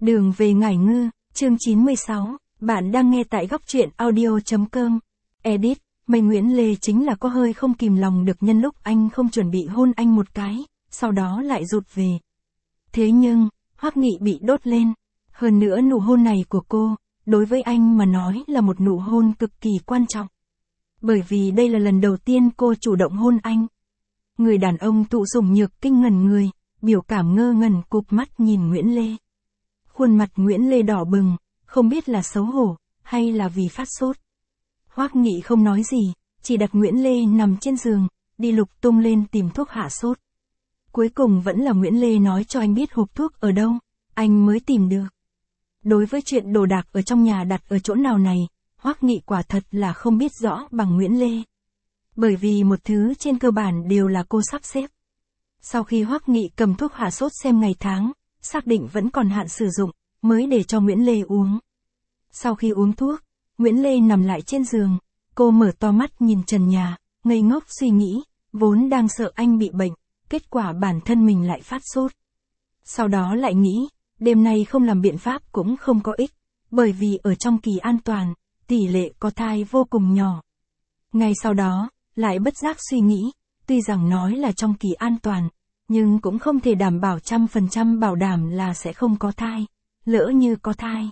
Đường về Ngải Ngư, chương 96, bạn đang nghe tại góc truyện audio.com. Edit, Mây Nguyễn Lê chính là có hơi không kìm lòng được nhân lúc anh không chuẩn bị hôn anh một cái, sau đó lại rụt về. Thế nhưng, Hoắc Nghị bị đốt lên. Hơn nữa nụ hôn này của cô, đối với anh mà nói là một nụ hôn cực kỳ quan trọng. Bởi vì đây là lần đầu tiên cô chủ động hôn anh. Người đàn ông thụ sủng nhược kinh ngẩn người, biểu cảm ngơ ngẩn cụp mắt nhìn Nguyễn Lê. Khuôn mặt Nguyễn Lê đỏ bừng, không biết là xấu hổ, hay là vì phát sốt. Hoắc Nghị không nói gì, chỉ đặt Nguyễn Lê nằm trên giường, đi lục tung lên tìm thuốc hạ sốt. Cuối cùng vẫn là Nguyễn Lê nói cho anh biết hộp thuốc ở đâu, anh mới tìm được. Đối với chuyện đồ đạc ở trong nhà đặt ở chỗ nào này, Hoắc Nghị quả thật là không biết rõ bằng Nguyễn Lê. Bởi vì một thứ trên cơ bản đều là cô sắp xếp. Sau khi Hoắc Nghị cầm thuốc hạ sốt xem ngày tháng, xác định vẫn còn hạn sử dụng, mới để cho Nguyễn Lê uống. Sau khi uống thuốc, Nguyễn Lê nằm lại trên giường, cô mở to mắt nhìn trần nhà, ngây ngốc suy nghĩ, vốn đang sợ anh bị bệnh, kết quả bản thân mình lại phát sốt. Sau đó lại nghĩ, đêm nay không làm biện pháp cũng không có ích, bởi vì ở trong kỳ an toàn, tỷ lệ có thai vô cùng nhỏ. Ngay sau đó, lại bất giác suy nghĩ, tuy rằng nói là trong kỳ an toàn, nhưng cũng không thể đảm bảo 100% bảo đảm là sẽ không có thai, lỡ như có thai.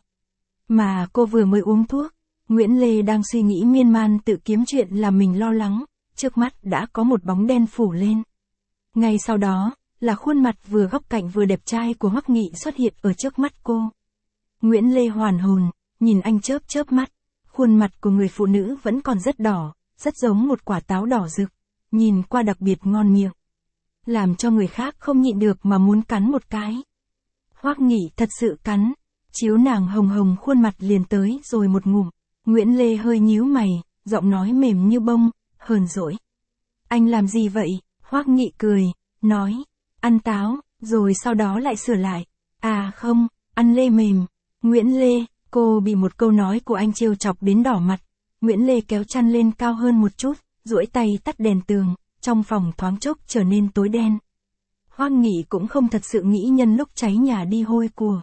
Mà cô vừa mới uống thuốc, Nguyễn Lê đang suy nghĩ miên man tự kiếm chuyện làm mình lo lắng, trước mắt đã có một bóng đen phủ lên. Ngay sau đó, là khuôn mặt vừa góc cạnh vừa đẹp trai của Hoắc Nghị xuất hiện ở trước mắt cô. Nguyễn Lê hoàn hồn, nhìn anh chớp chớp mắt, khuôn mặt của người phụ nữ vẫn còn rất đỏ, rất giống một quả táo đỏ rực, nhìn qua đặc biệt ngon miệng. Làm cho người khác không nhịn được mà muốn cắn một cái. Hoắc Nghị thật sự cắn, chiếu nàng hồng hồng khuôn mặt liền tới rồi một ngụm. Nguyễn Lê hơi nhíu mày, giọng nói mềm như bông, hờn dỗi. Anh làm gì vậy? Hoắc Nghị cười, nói, ăn táo, rồi sau đó lại sửa lại. À không, ăn lê mềm. Nguyễn Lê, cô bị một câu nói của anh trêu chọc đến đỏ mặt. Nguyễn Lê kéo chăn lên cao hơn một chút, duỗi tay tắt đèn tường, trong phòng thoáng chốc trở nên tối đen. Hoắc Nghị cũng không thật sự nghĩ nhân lúc cháy nhà đi hôi của.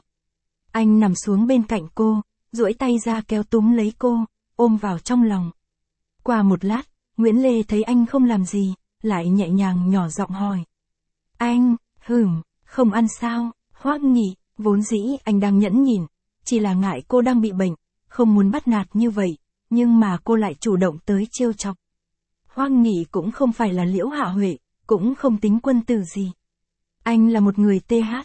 Anh nằm xuống bên cạnh cô, duỗi tay ra kéo túm lấy cô, ôm vào trong lòng. Qua một lát, Nguyễn Lê thấy anh không làm gì, lại nhẹ nhàng nhỏ giọng hỏi. Anh, không ăn sao? Hoắc Nghị, vốn dĩ anh đang nhẫn nhịn, chỉ là ngại cô đang bị bệnh, không muốn bắt nạt như vậy, nhưng mà cô lại chủ động tới trêu chọc. Hoắc Nghị cũng không phải là Liễu Hạ Huệ, cũng không tính quân tử gì. Anh là một người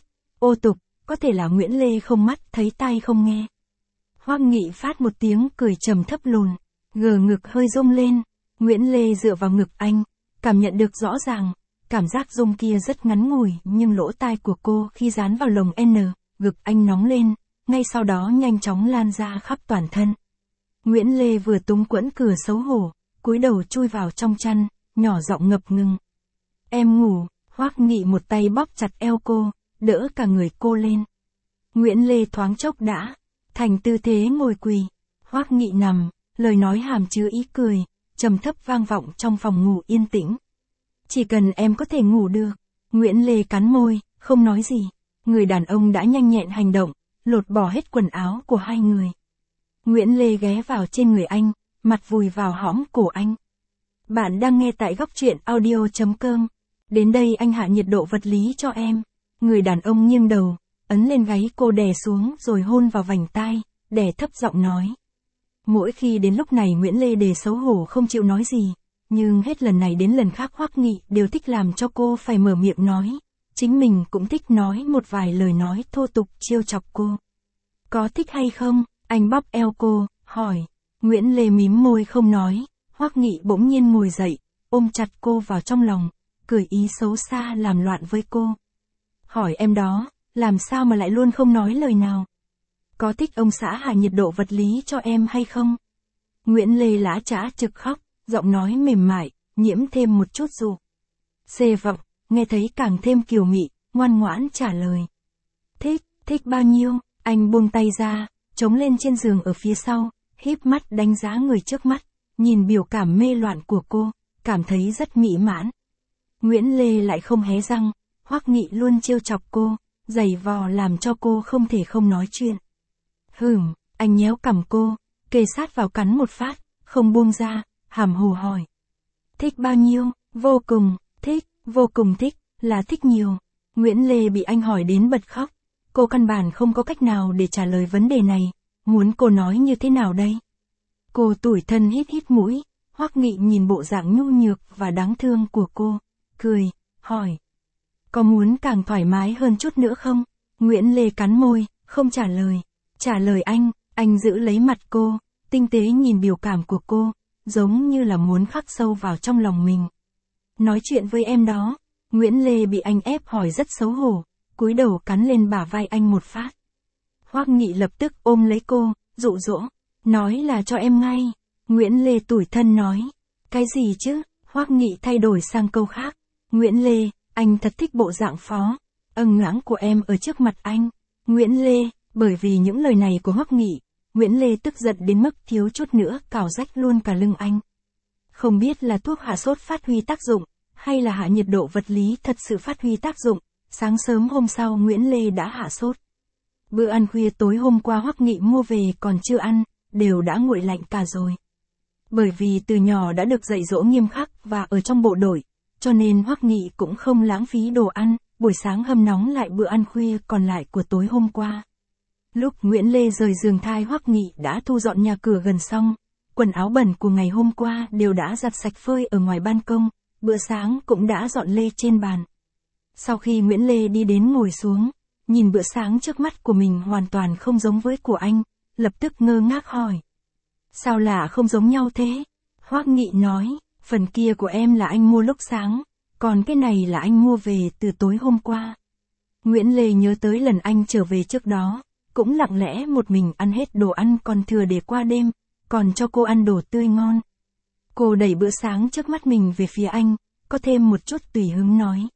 ô tục, có thể là Nguyễn Lê không mắt thấy tai không nghe. Hoắc Nghị phát một tiếng cười trầm thấp lùn, gờ ngực hơi rung lên. Nguyễn Lê dựa vào ngực anh, cảm nhận được rõ ràng, cảm giác rung kia rất ngắn ngủi, nhưng lỗ tai của cô khi dán vào lồng ngực anh nóng lên, ngay sau đó nhanh chóng lan ra khắp toàn thân. Nguyễn Lê vừa túng quẫn cửa xấu hổ, cúi đầu chui vào trong chăn, nhỏ giọng ngập ngừng. Em ngủ. Hoắc Nghị một tay bóp chặt eo cô, đỡ cả người cô lên. Nguyễn Lê thoáng chốc đã thành tư thế ngồi quỳ. Hoắc Nghị nằm, lời nói hàm chứa ý cười, trầm thấp vang vọng trong phòng ngủ yên tĩnh. Chỉ cần em có thể ngủ được. Nguyễn Lê cắn môi, không nói gì. Người đàn ông đã nhanh nhẹn hành động, lột bỏ hết quần áo của hai người. Nguyễn Lê ghé vào trên người anh, mặt vùi vào hõm cổ anh. Bạn đang nghe tại góc truyện audio.com. Đến đây anh hạ nhiệt độ vật lý cho em. Người đàn ông nghiêng đầu, ấn lên gáy cô đè xuống rồi hôn vào vành tai, đè thấp giọng nói. Mỗi khi đến lúc này Nguyễn Lê đề xấu hổ không chịu nói gì, nhưng hết lần này đến lần khác Hoắc Nghị đều thích làm cho cô phải mở miệng nói. Chính mình cũng thích nói một vài lời nói thô tục trêu chọc cô. Có thích hay không? Anh bóp eo cô, hỏi. Nguyễn Lê mím môi không nói. Hoắc Nghị bỗng nhiên ngồi dậy, ôm chặt cô vào trong lòng, cười ý xấu xa làm loạn với cô. Hỏi em đó, làm sao mà lại luôn không nói lời nào? Có thích ông xã hạ nhiệt độ vật lý cho em hay không? Nguyễn Lê lã chã trực khóc, giọng nói mềm mại, nhiễm thêm một chút dụ. Xê vọng, nghe thấy càng thêm kiều mị, ngoan ngoãn trả lời. Thích bao nhiêu? Anh buông tay ra, chống lên trên giường ở phía sau, híp mắt đánh giá người trước mắt, nhìn biểu cảm mê loạn của cô, cảm thấy rất mỹ mãn. Nguyễn Lê lại không hé răng, Hoắc Nghị luôn trêu chọc cô, giày vò làm cho cô không thể không nói chuyện. Anh nhéo cằm cô, kề sát vào cắn một phát, không buông ra, hàm hồ hỏi. Thích bao nhiêu? Vô cùng, vô cùng thích, là thích nhiều. Nguyễn Lê bị anh hỏi đến bật khóc. Cô căn bản không có cách nào để trả lời vấn đề này, muốn cô nói như thế nào đây? Cô tủi thân hít hít mũi, Hoắc Nghị nhìn bộ dạng nhu nhược và đáng thương của cô, cười, hỏi. Có muốn càng thoải mái hơn chút nữa không? Nguyễn Lê cắn môi, không trả lời. Trả lời anh giữ lấy mặt cô, tinh tế nhìn biểu cảm của cô, giống như là muốn khắc sâu vào trong lòng mình. Nói chuyện với em đó. Nguyễn Lê bị anh ép hỏi rất xấu hổ, cúi đầu cắn lên bả vai anh một phát. Hoắc Nghị lập tức ôm lấy cô, dụ dỗ, nói là cho em ngay. Nguyễn Lê tủi thân nói, cái gì chứ? Hoắc Nghị thay đổi sang câu khác. Nguyễn Lê, anh thật thích bộ dạng phó, ngãng của em ở trước mặt anh. Nguyễn Lê, bởi vì những lời này của Hoắc Nghị, Nguyễn Lê tức giận đến mức thiếu chút nữa cào rách luôn cả lưng anh. Không biết là thuốc hạ sốt phát huy tác dụng, hay là hạ nhiệt độ vật lý thật sự phát huy tác dụng, sáng sớm hôm sau Nguyễn Lê đã hạ sốt. Bữa ăn khuya tối hôm qua Hoắc Nghị mua về còn chưa ăn, đều đã nguội lạnh cả rồi. Bởi vì từ nhỏ đã được dạy dỗ nghiêm khắc và ở trong bộ đội, cho nên Hoắc Nghị cũng không lãng phí đồ ăn, buổi sáng hâm nóng lại bữa ăn khuya còn lại của tối hôm qua. Lúc Nguyễn Lê rời giường thai Hoắc Nghị đã thu dọn nhà cửa gần xong, quần áo bẩn của ngày hôm qua đều đã giặt sạch phơi ở ngoài ban công, bữa sáng cũng đã dọn lê trên bàn. Sau khi Nguyễn Lê đi đến ngồi xuống, nhìn bữa sáng trước mắt của mình hoàn toàn không giống với của anh, lập tức ngơ ngác hỏi. Sao lạ không giống nhau thế? Hoắc Nghị nói, phần kia của em là anh mua lúc sáng, còn cái này là anh mua về từ tối hôm qua. Nguyễn Lê nhớ tới lần anh trở về trước đó, cũng lặng lẽ một mình ăn hết đồ ăn còn thừa để qua đêm, còn cho cô ăn đồ tươi ngon. Cô đẩy bữa sáng trước mắt mình về phía anh, có thêm một chút tùy hứng nói.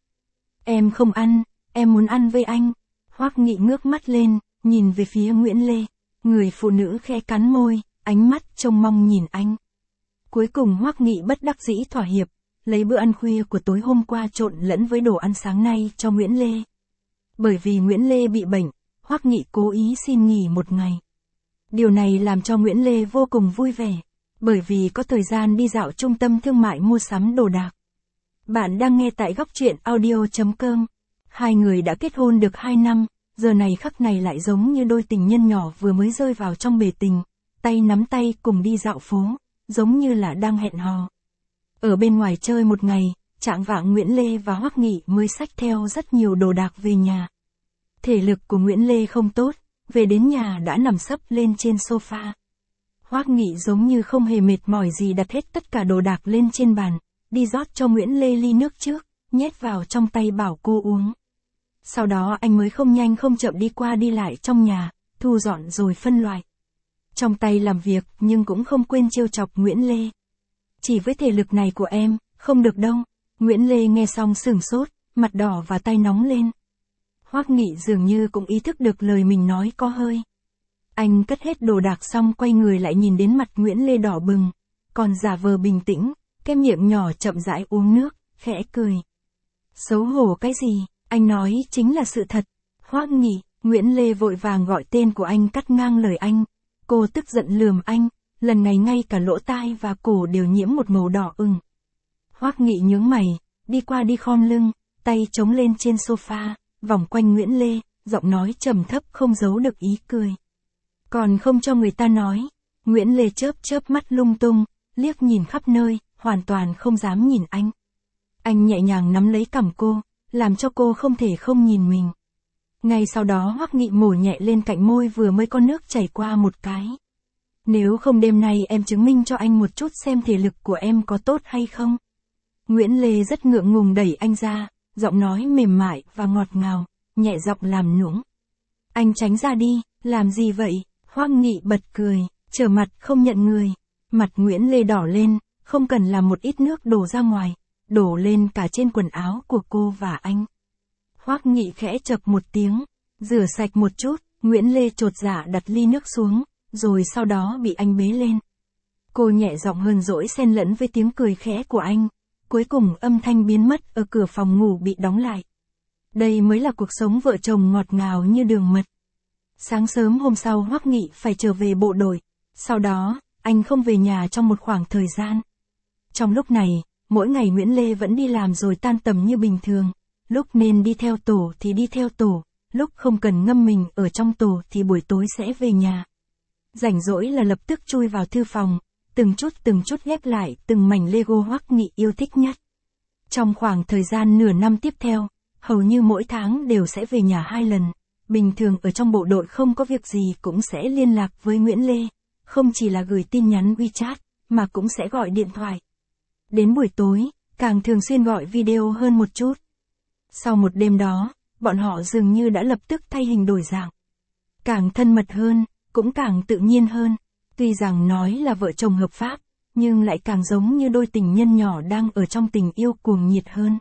Em không ăn, em muốn ăn với anh. Hoắc Nghị ngước mắt lên, nhìn về phía Nguyễn Lê. Người phụ nữ khẽ cắn môi, ánh mắt trông mong nhìn anh. Cuối cùng Hoắc Nghị bất đắc dĩ thỏa hiệp, lấy bữa ăn khuya của tối hôm qua trộn lẫn với đồ ăn sáng nay cho Nguyễn Lê. Bởi vì Nguyễn Lê bị bệnh, Hoắc Nghị cố ý xin nghỉ một ngày. Điều này làm cho Nguyễn Lê vô cùng vui vẻ, bởi vì có thời gian đi dạo trung tâm thương mại mua sắm đồ đạc. Bạn đang nghe tại góc truyện audio.com. Hai người đã kết hôn được 2 năm, giờ này khắc này lại giống như đôi tình nhân nhỏ vừa mới rơi vào trong bể tình, tay nắm tay cùng đi dạo phố, giống như là đang hẹn hò. Ở bên ngoài chơi một ngày, chạng vạng Nguyễn Lê và Hoắc Nghị mới xách theo rất nhiều đồ đạc về nhà. Thể lực của Nguyễn Lê không tốt, về đến nhà đã nằm sấp lên trên sofa. Hoắc Nghị giống như không hề mệt mỏi gì đặt hết tất cả đồ đạc lên trên bàn, đi rót cho Nguyễn Lê ly nước trước, nhét vào trong tay bảo cô uống. Sau đó anh mới không nhanh không chậm đi qua đi lại trong nhà, thu dọn rồi phân loại. Trong tay làm việc nhưng cũng không quên trêu chọc Nguyễn Lê. Chỉ với thể lực này của em, không được đâu. Nguyễn Lê nghe xong sửng sốt, mặt đỏ và tay nóng lên. Hoắc Nghị dường như cũng ý thức được lời mình nói có hơi. Anh cất hết đồ đạc xong quay người lại nhìn đến mặt Nguyễn Lê đỏ bừng, còn giả vờ bình tĩnh, cái miệng nhỏ chậm rãi uống nước, khẽ cười. Xấu hổ cái gì, anh nói chính là sự thật. Hoắc Nghị, Nguyễn Lê vội vàng gọi tên của anh cắt ngang lời anh. Cô tức giận lườm anh, lần này ngay cả lỗ tai và cổ đều nhiễm một màu đỏ ửng. Hoắc Nghị nhướng mày, đi qua đi khom lưng, tay chống lên trên sofa, vòng quanh Nguyễn Lê, giọng nói trầm thấp không giấu được ý cười. Còn không cho người ta nói. Nguyễn Lê chớp chớp mắt lung tung, liếc nhìn khắp nơi, hoàn toàn không dám nhìn anh. Anh nhẹ nhàng nắm lấy cằm cô, làm cho cô không thể không nhìn mình. Ngay sau đó Hoắc Nghị mổ nhẹ lên cạnh môi vừa mới có nước chảy qua một cái. Nếu không đêm nay em chứng minh cho anh một chút xem thể lực của em có tốt hay không. Nguyễn Lê rất ngượng ngùng đẩy anh ra, giọng nói mềm mại và ngọt ngào, nhẹ giọng làm nũng. Anh tránh ra đi, làm gì vậy? Hoắc Nghị bật cười, trở mặt không nhận người. Mặt Nguyễn Lê đỏ lên, không cần làm một ít nước đổ ra ngoài, đổ lên cả trên quần áo của cô và anh. Hoắc Nghị khẽ chập một tiếng, rửa sạch một chút, Nguyễn Lê chột dạ đặt ly nước xuống, rồi sau đó bị anh bế lên. Cô nhẹ giọng hờn dỗi xen lẫn với tiếng cười khẽ của anh, cuối cùng âm thanh biến mất ở cửa phòng ngủ bị đóng lại. Đây mới là cuộc sống vợ chồng ngọt ngào như đường mật. Sáng sớm hôm sau Hoắc Nghị phải trở về bộ đội. Sau đó, anh không về nhà trong một khoảng thời gian. Trong lúc này, mỗi ngày Nguyễn Lê vẫn đi làm rồi tan tầm như bình thường. Lúc nên đi theo tổ thì đi theo tổ, lúc không cần ngâm mình ở trong tổ thì buổi tối sẽ về nhà. Rảnh rỗi là lập tức chui vào thư phòng, từng chút ghép lại từng mảnh Lego Hoắc Nghị yêu thích nhất. Trong khoảng thời gian nửa năm tiếp theo, hầu như mỗi tháng đều sẽ về nhà 2 lần. Bình thường ở trong bộ đội không có việc gì cũng sẽ liên lạc với Nguyễn Lê, không chỉ là gửi tin nhắn WeChat, mà cũng sẽ gọi điện thoại. Đến buổi tối, càng thường xuyên gọi video hơn một chút. Sau một đêm đó, bọn họ dường như đã lập tức thay hình đổi dạng. Càng thân mật hơn, cũng càng tự nhiên hơn. Tuy rằng nói là vợ chồng hợp pháp, nhưng lại càng giống như đôi tình nhân nhỏ đang ở trong tình yêu cuồng nhiệt hơn.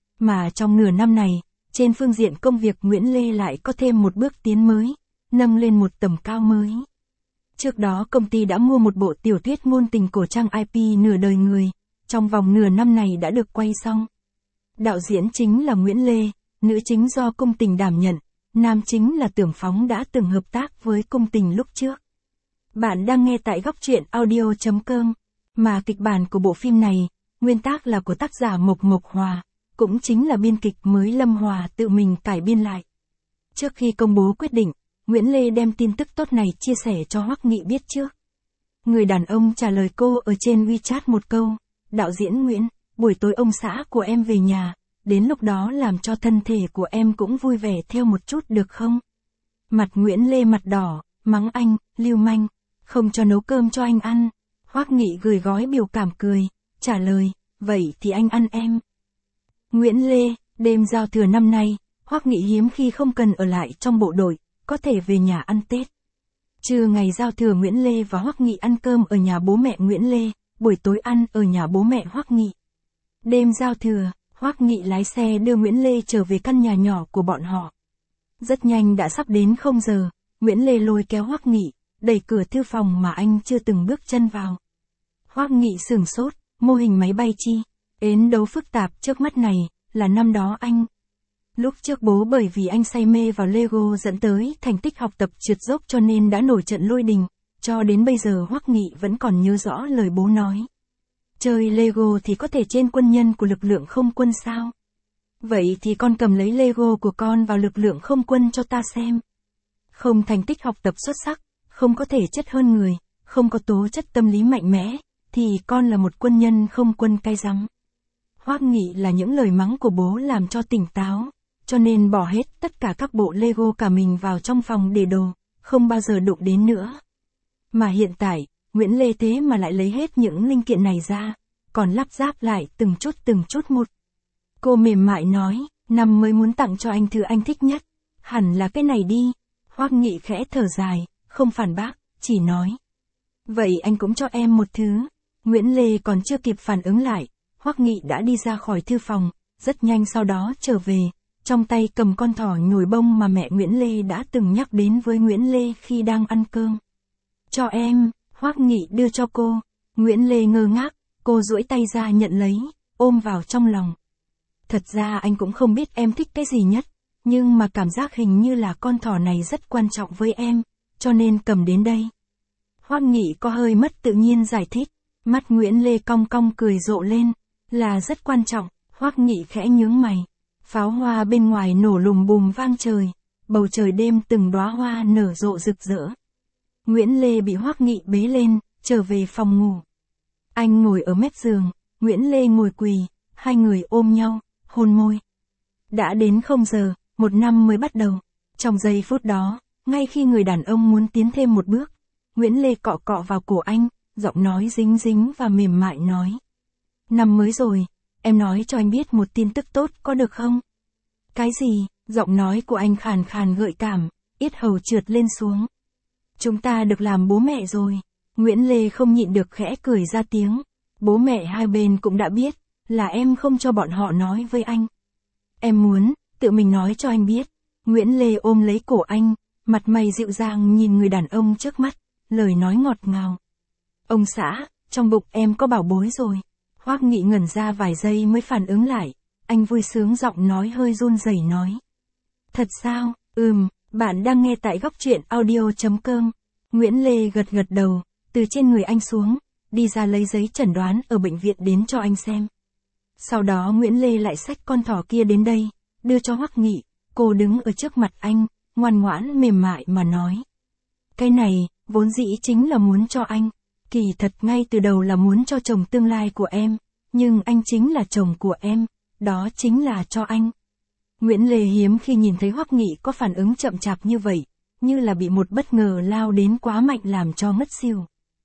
Mà trong nửa năm này, trên phương diện công việc Nguyễn Lê lại có thêm một bước tiến mới, nâng lên một tầm cao mới. Trước đó công ty đã mua một bộ tiểu thuyết ngôn tình cổ trang IP Nửa đời người, trong vòng nửa năm này đã được quay xong. Đạo diễn chính là Nguyễn Lê, nữ chính do Cung Tình đảm nhận, nam chính là Tưởng Phóng đã từng hợp tác với Cung Tình lúc trước. Bạn đang nghe tại góc truyện audio.com, mà kịch bản của bộ phim này, nguyên tác là của tác giả Mộc Mộc Hòa, cũng chính là biên kịch mới Lâm Hòa tự mình cải biên lại. Trước khi công bố quyết định, Nguyễn Lê đem tin tức tốt này chia sẻ cho Hoắc Nghị biết trước. Người đàn ông trả lời cô ở trên WeChat một câu, đạo diễn Nguyễn, buổi tối ông xã của em về nhà, đến lúc đó làm cho thân thể của em cũng vui vẻ theo một chút được không? Mặt Nguyễn Lê mặt đỏ, mắng anh, lưu manh, không cho nấu cơm cho anh ăn. Hoắc Nghị gửi gói biểu cảm cười, trả lời, vậy thì anh ăn em. Nguyễn Lê, đêm giao thừa năm nay, Hoắc Nghị hiếm khi không cần ở lại trong bộ đội, có thể về nhà ăn Tết. Trưa ngày giao thừa Nguyễn Lê và Hoắc Nghị ăn cơm ở nhà bố mẹ Nguyễn Lê, buổi tối ăn ở nhà bố mẹ Hoắc Nghị. Đêm giao thừa, Hoắc Nghị lái xe đưa Nguyễn Lê trở về căn nhà nhỏ của bọn họ. Rất nhanh đã sắp đến 0 giờ, Nguyễn Lê lôi kéo Hoắc Nghị, đẩy cửa thư phòng mà anh chưa từng bước chân vào. Hoắc Nghị sửng sốt, mô hình máy bay chi, ến đấu phức tạp trước mắt này, là năm đó anh. Lúc trước bố bởi vì anh say mê vào Lego dẫn tới thành tích học tập trượt dốc cho nên đã nổi trận lôi đình, cho đến bây giờ Hoắc Nghị vẫn còn nhớ rõ lời bố nói. Chơi Lego thì có thể trên quân nhân của lực lượng không quân sao? Vậy thì con cầm lấy Lego của con vào lực lượng không quân cho ta xem. Không thành tích học tập xuất sắc, không có thể chất hơn người, không có tố chất tâm lý mạnh mẽ, thì con là một quân nhân không quân cay rắn. Hoắc Nghị là những lời mắng của bố làm cho tỉnh táo, cho nên bỏ hết tất cả các bộ Lego cả mình vào trong phòng để đồ, không bao giờ đụng đến nữa. Mà hiện tại, Nguyễn Lê thế mà lại lấy hết những linh kiện này ra, còn lắp ráp lại từng chút một. Cô mềm mại nói, năm mới muốn tặng cho anh thứ anh thích nhất, hẳn là cái này đi. Hoắc Nghị khẽ thở dài, không phản bác, chỉ nói. Vậy anh cũng cho em một thứ. Nguyễn Lê còn chưa kịp phản ứng lại, Hoắc Nghị đã đi ra khỏi thư phòng, rất nhanh sau đó trở về, trong tay cầm con thỏ nhồi bông mà mẹ Nguyễn Lê đã từng nhắc đến với Nguyễn Lê khi đang ăn cơm. Cho em, Hoắc Nghị đưa cho cô. Nguyễn Lê ngơ ngác, cô duỗi tay ra nhận lấy, ôm vào trong lòng. Thật ra anh cũng không biết em thích cái gì nhất, nhưng mà cảm giác hình như là con thỏ này rất quan trọng với em, cho nên cầm đến đây. Hoắc Nghị có hơi mất tự nhiên giải thích, mắt Nguyễn Lê cong cong cười rộ lên, là rất quan trọng. Hoắc Nghị khẽ nhướng mày, pháo hoa bên ngoài nổ lùm bùm vang trời, bầu trời đêm từng đóa hoa nở rộ rực rỡ. Nguyễn Lê bị Hoắc Nghị bế lên, trở về phòng ngủ. Anh ngồi ở mép giường, Nguyễn Lê ngồi quỳ, hai người ôm nhau, hôn môi. Đã đến 0 giờ, một năm mới bắt đầu. Trong giây phút đó, ngay khi người đàn ông muốn tiến thêm một bước, Nguyễn Lê cọ cọ vào cổ anh, giọng nói dính dính và mềm mại nói. Năm mới rồi, em nói cho anh biết một tin tức tốt có được không? Cái gì? Giọng nói của anh khàn khàn gợi cảm, yết hầu trượt lên xuống. Chúng ta được làm bố mẹ rồi. Nguyễn Lê không nhịn được khẽ cười ra tiếng. Bố mẹ hai bên cũng đã biết, là em không cho bọn họ nói với anh. Em muốn, tự mình nói cho anh biết. Nguyễn Lê ôm lấy cổ anh, mặt mày dịu dàng nhìn người đàn ông trước mắt, lời nói ngọt ngào. Ông xã, trong bụng em có bảo bối rồi. Hoắc Nghị ngẩn ra vài giây mới phản ứng lại, anh vui sướng giọng nói hơi run rẩy nói. Thật sao, bạn đang nghe tại góc truyện audio.com. Nguyễn Lê gật gật đầu, từ trên người anh xuống, đi ra lấy giấy chẩn đoán ở bệnh viện đến cho anh xem. Sau đó Nguyễn Lê lại xách con thỏ kia đến đây, đưa cho Hoắc Nghị, cô đứng ở trước mặt anh, ngoan ngoãn mềm mại mà nói. Cái này, vốn dĩ chính là muốn cho anh, kỳ thật ngay từ đầu là muốn cho chồng tương lai của em, nhưng anh chính là chồng của em, đó chính là cho anh. Nguyễn Lê hiếm khi nhìn thấy Hoắc Nghị có phản ứng chậm chạp như vậy, như là bị một bất ngờ lao đến quá mạnh làm cho ngất xỉu.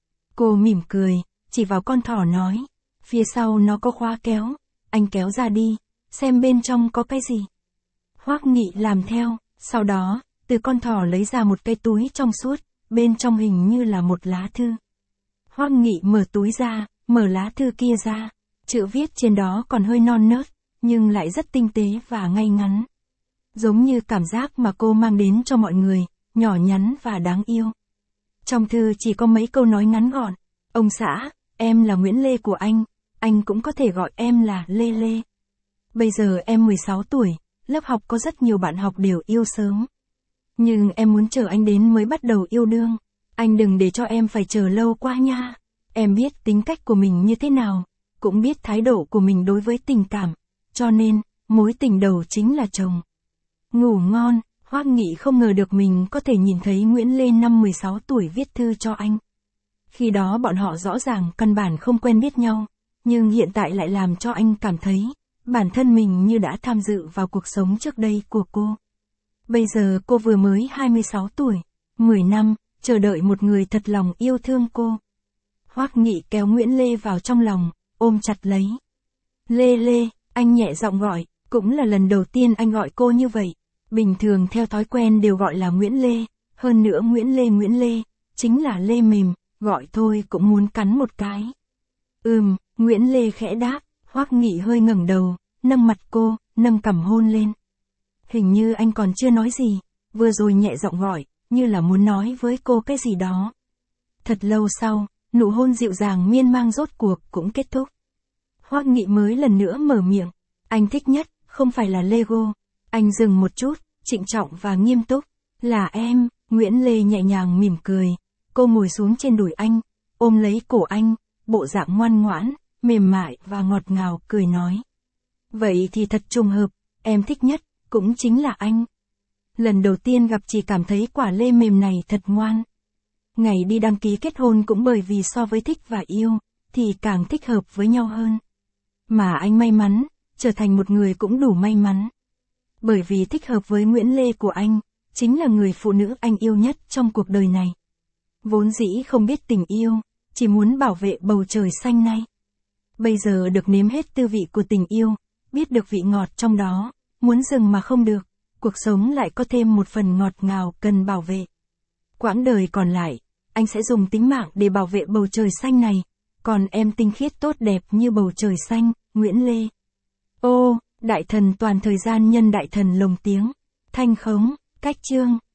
Cô mỉm cười, chỉ vào con thỏ nói, phía sau nó có khóa kéo, anh kéo ra đi, xem bên trong có cái gì. Hoắc Nghị làm theo, sau đó, từ con thỏ lấy ra một cái túi trong suốt, bên trong hình như là một lá thư. Hoắc Nghị mở túi ra, mở lá thư kia ra, chữ viết trên đó còn hơi non nớt, nhưng lại rất tinh tế và ngay ngắn. Giống như cảm giác mà cô mang đến cho mọi người, nhỏ nhắn và đáng yêu. Trong thư chỉ có mấy câu nói ngắn gọn. Ông xã, em là Nguyễn Lê của anh cũng có thể gọi em là Lê Lê. Bây giờ em 16 tuổi, lớp học có rất nhiều bạn học đều yêu sớm. Nhưng em muốn chờ anh đến mới bắt đầu yêu đương. Anh đừng để cho em phải chờ lâu quá nha. Em biết tính cách của mình như thế nào, cũng biết thái độ của mình đối với tình cảm. Cho nên, mối tình đầu chính là chồng. Ngủ ngon, Hoắc Nghị không ngờ được mình có thể nhìn thấy Nguyễn Lê năm 16 tuổi viết thư cho anh. Khi đó bọn họ rõ ràng căn bản không quen biết nhau, nhưng hiện tại lại làm cho anh cảm thấy, bản thân mình như đã tham dự vào cuộc sống trước đây của cô. Bây giờ cô vừa mới 26 tuổi, 10 năm, chờ đợi một người thật lòng yêu thương cô. Hoắc Nghị kéo Nguyễn Lê vào trong lòng, ôm chặt lấy. Lê Lê, anh nhẹ giọng gọi, cũng là lần đầu tiên anh gọi cô như vậy. Bình thường theo thói quen đều gọi là Nguyễn Lê, hơn nữa Nguyễn Lê, chính là Lê mềm, gọi thôi cũng muốn cắn một cái. Nguyễn Lê khẽ đáp, Hoắc Nghị hơi ngẩng đầu, nâng mặt cô, nâng cằm hôn lên. Hình như anh còn chưa nói gì, vừa rồi nhẹ giọng gọi, như là muốn nói với cô cái gì đó. Thật lâu sau, nụ hôn dịu dàng miên man rốt cuộc cũng kết thúc. Hoắc Nghị mới lần nữa mở miệng, anh thích nhất, không phải là Lego. Anh dừng một chút, trịnh trọng và nghiêm túc, là em. Nguyễn Lê nhẹ nhàng mỉm cười, cô ngồi xuống trên đùi anh, ôm lấy cổ anh, bộ dạng ngoan ngoãn, mềm mại và ngọt ngào cười nói. Vậy thì thật trùng hợp, em thích nhất, cũng chính là anh. Lần đầu tiên gặp chỉ cảm thấy quả lê mềm này thật ngoan. Ngày đi đăng ký kết hôn cũng bởi vì so với thích và yêu, thì càng thích hợp với nhau hơn. Mà anh may mắn, trở thành một người cũng đủ may mắn. Bởi vì thích hợp với Nguyễn Lê của anh, chính là người phụ nữ anh yêu nhất trong cuộc đời này. Vốn dĩ không biết tình yêu, chỉ muốn bảo vệ bầu trời xanh này. Bây giờ được nếm hết tư vị của tình yêu, biết được vị ngọt trong đó, muốn dừng mà không được, cuộc sống lại có thêm một phần ngọt ngào cần bảo vệ. Quãng đời còn lại, anh sẽ dùng tính mạng để bảo vệ bầu trời xanh này, còn em tinh khiết tốt đẹp như bầu trời xanh, Nguyễn Lê. Ô, đại thần toàn thời gian nhân đại thần lồng tiếng, thanh khống, cách chương.